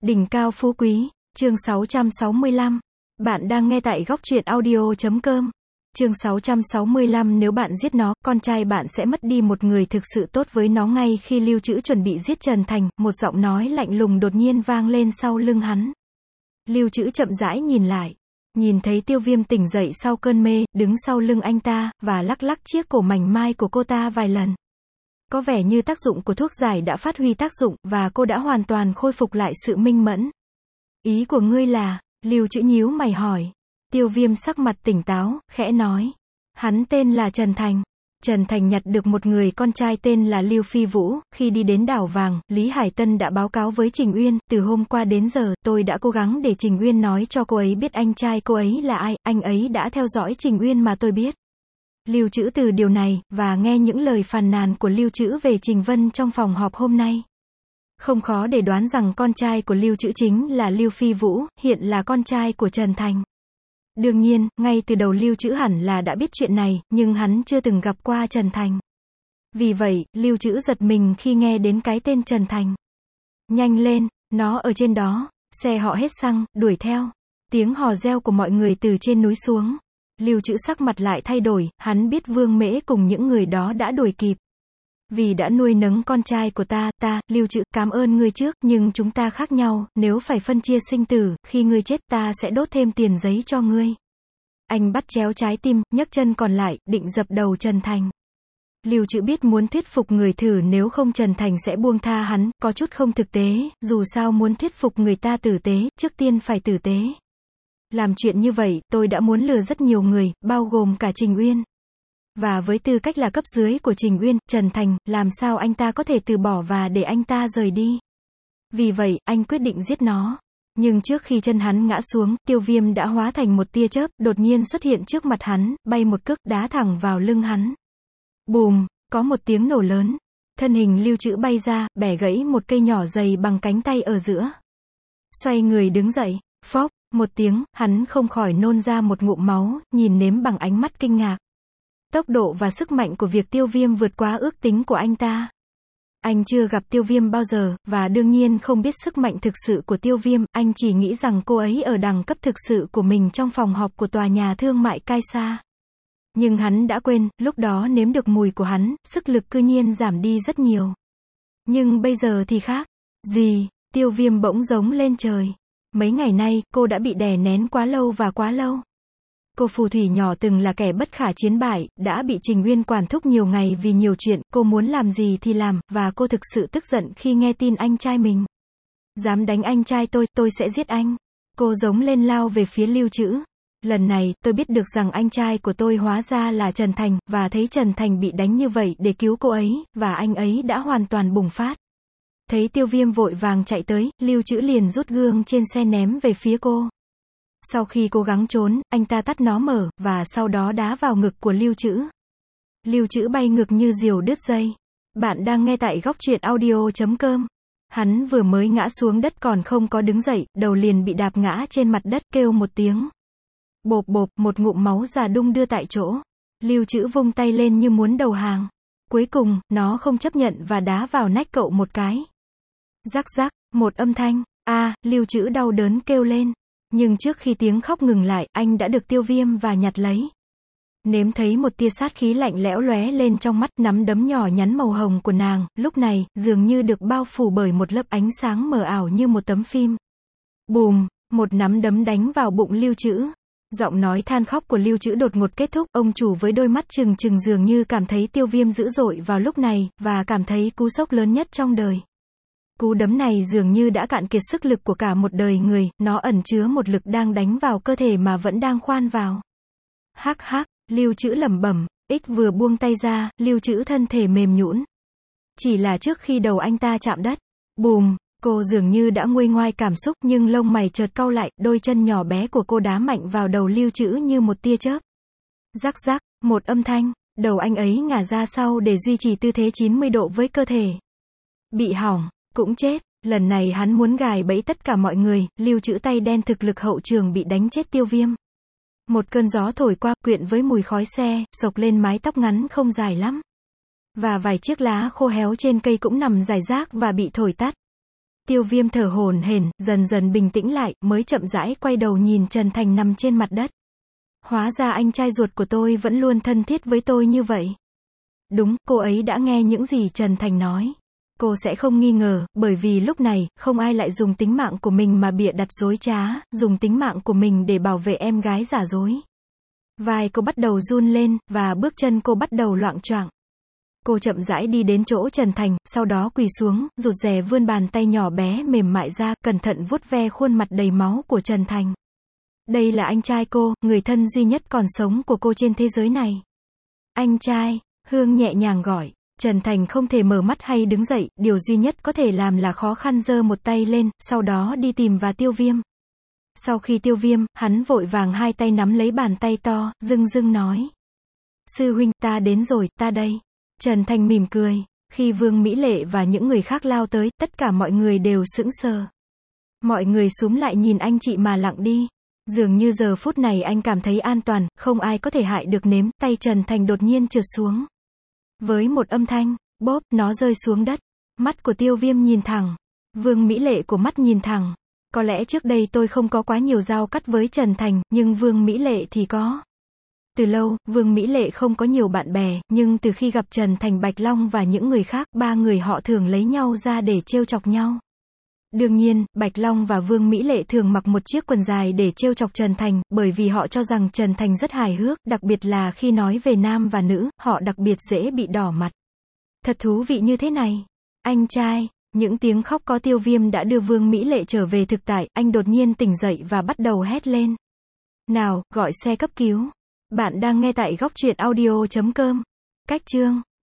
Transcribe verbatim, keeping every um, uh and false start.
Đỉnh cao phú quý, chương sáu trăm sáu mươi lăm. Bạn đang nghe tại góc truyện audio chấm com. Chương sáu trăm sáu mươi lăm Nếu bạn giết nó, con trai bạn sẽ mất đi một người thực sự tốt với nó. Ngay khi Lưu Trữ chuẩn bị giết Trần Thành, một giọng nói lạnh lùng đột nhiên vang lên sau lưng hắn. Lưu Trữ chậm rãi nhìn lại. Nhìn thấy Tiêu Viêm tỉnh dậy sau cơn mê, đứng sau lưng anh ta, và lắc lắc chiếc cổ mảnh mai của cô ta vài lần. Có vẻ như tác dụng của thuốc giải đã phát huy tác dụng, và cô đã hoàn toàn khôi phục lại sự minh mẫn. Ý của ngươi là, Lưu Trữ nhíu mày hỏi. Tiêu Viêm sắc mặt tỉnh táo, khẽ nói. Hắn tên là Trần Thành. Trần Thành nhặt được một người con trai tên là Lưu Phi Vũ. Khi đi đến đảo vàng, Lý Hải Tân đã báo cáo với Trình Uyên. Từ hôm qua đến giờ, tôi đã cố gắng để Trình Uyên nói cho cô ấy biết anh trai cô ấy là ai. Anh ấy đã theo dõi Trình Uyên mà tôi biết. Lưu Trữ từ điều này, và nghe những lời phàn nàn của Lưu Trữ về Trình Vân trong phòng họp hôm nay. Không khó để đoán rằng con trai của Lưu Trữ chính là Lưu Phi Vũ, hiện là con trai của Trần Thành. Đương nhiên, ngay từ đầu Lưu Trữ hẳn là đã biết chuyện này, nhưng hắn chưa từng gặp qua Trần Thành. Vì vậy, Lưu Trữ giật mình khi nghe đến cái tên Trần Thành. Nhanh lên, nó ở trên đó. Xe họ hết xăng, đuổi theo. Tiếng hò reo của mọi người từ trên núi xuống. Lưu Trữ sắc mặt lại thay đổi, hắn biết Vương Mễ cùng những người đó đã đuổi kịp. Vì đã nuôi nấng con trai của ta, ta, Lưu Trữ, cảm ơn ngươi trước, nhưng chúng ta khác nhau, nếu phải phân chia sinh tử, khi ngươi chết ta sẽ đốt thêm tiền giấy cho ngươi. Anh bắt chéo trái tim, nhấc chân còn lại, định dập đầu Trần Thành. Lưu Trữ biết muốn thuyết phục người thử, nếu không Trần Thành sẽ buông tha hắn, có chút không thực tế, dù sao muốn thuyết phục người ta tử tế, trước tiên phải tử tế. Làm chuyện như vậy, tôi đã muốn lừa rất nhiều người, bao gồm cả Trình Uyên. Và với tư cách là cấp dưới của Trình Uyên, Trần Thành, làm sao anh ta có thể từ bỏ và để anh ta rời đi. Vì vậy, anh quyết định giết nó. Nhưng trước khi chân hắn ngã xuống, Tiêu Viêm đã hóa thành một tia chớp, đột nhiên xuất hiện trước mặt hắn, bay một cước đá thẳng vào lưng hắn. Bùm, có một tiếng nổ lớn. Thân hình Lưu Trữ bay ra, bẻ gãy một cây nhỏ dày bằng cánh tay ở giữa. Xoay người đứng dậy, phốc, một tiếng, hắn không khỏi nôn ra một ngụm máu, nhìn nếm bằng ánh mắt kinh ngạc. Tốc độ và sức mạnh của việc Tiêu Viêm vượt quá ước tính của anh ta. Anh chưa gặp Tiêu Viêm bao giờ, và đương nhiên không biết sức mạnh thực sự của Tiêu Viêm, anh chỉ nghĩ rằng cô ấy ở đẳng cấp thực sự của mình trong phòng họp của tòa nhà thương mại Kaisa. Nhưng hắn đã quên, lúc đó nếm được mùi của hắn, sức lực cư nhiên giảm đi rất nhiều. Nhưng bây giờ thì khác. Gì? Tiêu Viêm bỗng giống lên trời. Mấy ngày nay, cô đã bị đè nén quá lâu và quá lâu. Cô phù thủy nhỏ từng là kẻ bất khả chiến bại, đã bị Trình Uyên quản thúc nhiều ngày vì nhiều chuyện, cô muốn làm gì thì làm, và cô thực sự tức giận khi nghe tin anh trai mình. Dám đánh anh trai tôi, tôi sẽ giết anh. Cô giống lên lao về phía Lưu Trữ. Lần này, tôi biết được rằng anh trai của tôi hóa ra là Trần Thành, và thấy Trần Thành bị đánh như vậy để cứu cô ấy, và anh ấy đã hoàn toàn bùng phát. Thấy Tiêu Viêm vội vàng chạy tới, Lưu Trữ liền rút gương trên xe ném về phía cô. Sau khi cố gắng trốn, anh ta tắt nó mở, và sau đó đá vào ngực của Lưu Trữ. Lưu Trữ bay ngược như diều đứt dây. Bạn đang nghe tại góc truyện audio chấm com. Hắn vừa mới ngã xuống đất còn không có đứng dậy, đầu liền bị đạp ngã trên mặt đất, kêu một tiếng. Bộp bộp, một ngụm máu già đung đưa tại chỗ. Lưu Trữ vung tay lên như muốn đầu hàng. Cuối cùng, nó không chấp nhận và đá vào nách cậu một cái. Rắc rắc, một âm thanh. A, Lưu Trữ đau đớn kêu lên. Nhưng trước khi tiếng khóc ngừng lại, anh đã được Tiêu Viêm và nhặt lấy. Nếm thấy một tia sát khí lạnh lẽo lóe lên trong mắt, nắm đấm nhỏ nhắn màu hồng của nàng, lúc này, dường như được bao phủ bởi một lớp ánh sáng mờ ảo như một tấm phim. Bùm, một nắm đấm đánh vào bụng Lưu Trữ. Giọng nói than khóc của Lưu Trữ đột ngột kết thúc, ông chủ với đôi mắt trừng trừng dường như cảm thấy Tiêu Viêm dữ dội vào lúc này, và cảm thấy cú sốc lớn nhất trong đời. Cú đấm này dường như đã cạn kiệt sức lực của cả một đời người, nó ẩn chứa một lực đang đánh vào cơ thể mà vẫn đang khoan vào. Hắc hắc, Lưu Trữ lẩm bẩm, ích vừa buông tay ra, Lưu Trữ thân thể mềm nhũn. Chỉ là trước khi đầu anh ta chạm đất, bùm, cô dường như đã nguôi ngoai cảm xúc, nhưng lông mày chợt cau lại, đôi chân nhỏ bé của cô đá mạnh vào đầu Lưu Trữ như một tia chớp. Rắc rắc, một âm thanh, đầu anh ấy ngả ra sau để duy trì tư thế chín mươi độ với cơ thể. Bị hỏng. Cũng chết, lần này hắn muốn gài bẫy tất cả mọi người, Lưu Trữ tay đen thực lực hậu trường bị đánh chết Tiêu Viêm. Một cơn gió thổi qua, quyện với mùi khói xe, xộc lên mái tóc ngắn không dài lắm. Và vài chiếc lá khô héo trên cây cũng nằm rải rác và bị thổi tắt. Tiêu Viêm thở hổn hển, dần dần bình tĩnh lại, mới chậm rãi quay đầu nhìn Trần Thành nằm trên mặt đất. Hóa ra anh trai ruột của tôi vẫn luôn thân thiết với tôi như vậy. Đúng, cô ấy đã nghe những gì Trần Thành nói. Cô sẽ không nghi ngờ, bởi vì lúc này, không ai lại dùng tính mạng của mình mà bịa đặt dối trá, dùng tính mạng của mình để bảo vệ em gái giả dối. Vai cô bắt đầu run lên, và bước chân cô bắt đầu loạng choạng. Cô chậm rãi đi đến chỗ Trần Thành, sau đó quỳ xuống, rụt rè vươn bàn tay nhỏ bé mềm mại ra, cẩn thận vuốt ve khuôn mặt đầy máu của Trần Thành. Đây là anh trai cô, người thân duy nhất còn sống của cô trên thế giới này. Anh trai, Hương nhẹ nhàng gọi. Trần Thành không thể mở mắt hay đứng dậy, điều duy nhất có thể làm là khó khăn giơ một tay lên, sau đó đi tìm và Tiêu Viêm. Sau khi Tiêu Viêm, hắn vội vàng hai tay nắm lấy bàn tay to, dưng dưng nói. Sư huynh, ta đến rồi, ta đây. Trần Thành mỉm cười. Khi Vương Mỹ Lệ và những người khác lao tới, tất cả mọi người đều sững sờ. Mọi người xúm lại nhìn anh chị mà lặng đi. Dường như giờ phút này anh cảm thấy an toàn, không ai có thể hại được nếm, tay Trần Thành đột nhiên trượt xuống. Với một âm thanh, bóp, nó rơi xuống đất. Mắt của Tiêu Viêm nhìn thẳng. Vương Mỹ Lệ của mắt nhìn thẳng. Có lẽ trước đây tôi không có quá nhiều giao cắt với Trần Thành, nhưng Vương Mỹ Lệ thì có. Từ lâu, Vương Mỹ Lệ không có nhiều bạn bè, nhưng từ khi gặp Trần Thành, Bạch Long và những người khác, ba người họ thường lấy nhau ra để trêu chọc nhau. Đương nhiên, Bạch Long và Vương Mỹ Lệ thường mặc một chiếc quần dài để trêu chọc Trần Thành, bởi vì họ cho rằng Trần Thành rất hài hước, đặc biệt là khi nói về nam và nữ, họ đặc biệt dễ bị đỏ mặt. Thật thú vị như thế này. Anh trai, những tiếng khóc có Tiêu Viêm đã đưa Vương Mỹ Lệ trở về thực tại, anh đột nhiên tỉnh dậy và bắt đầu hét lên. Nào, gọi xe cấp cứu. Bạn đang nghe tại góc truyện audio chấm com. Cách chương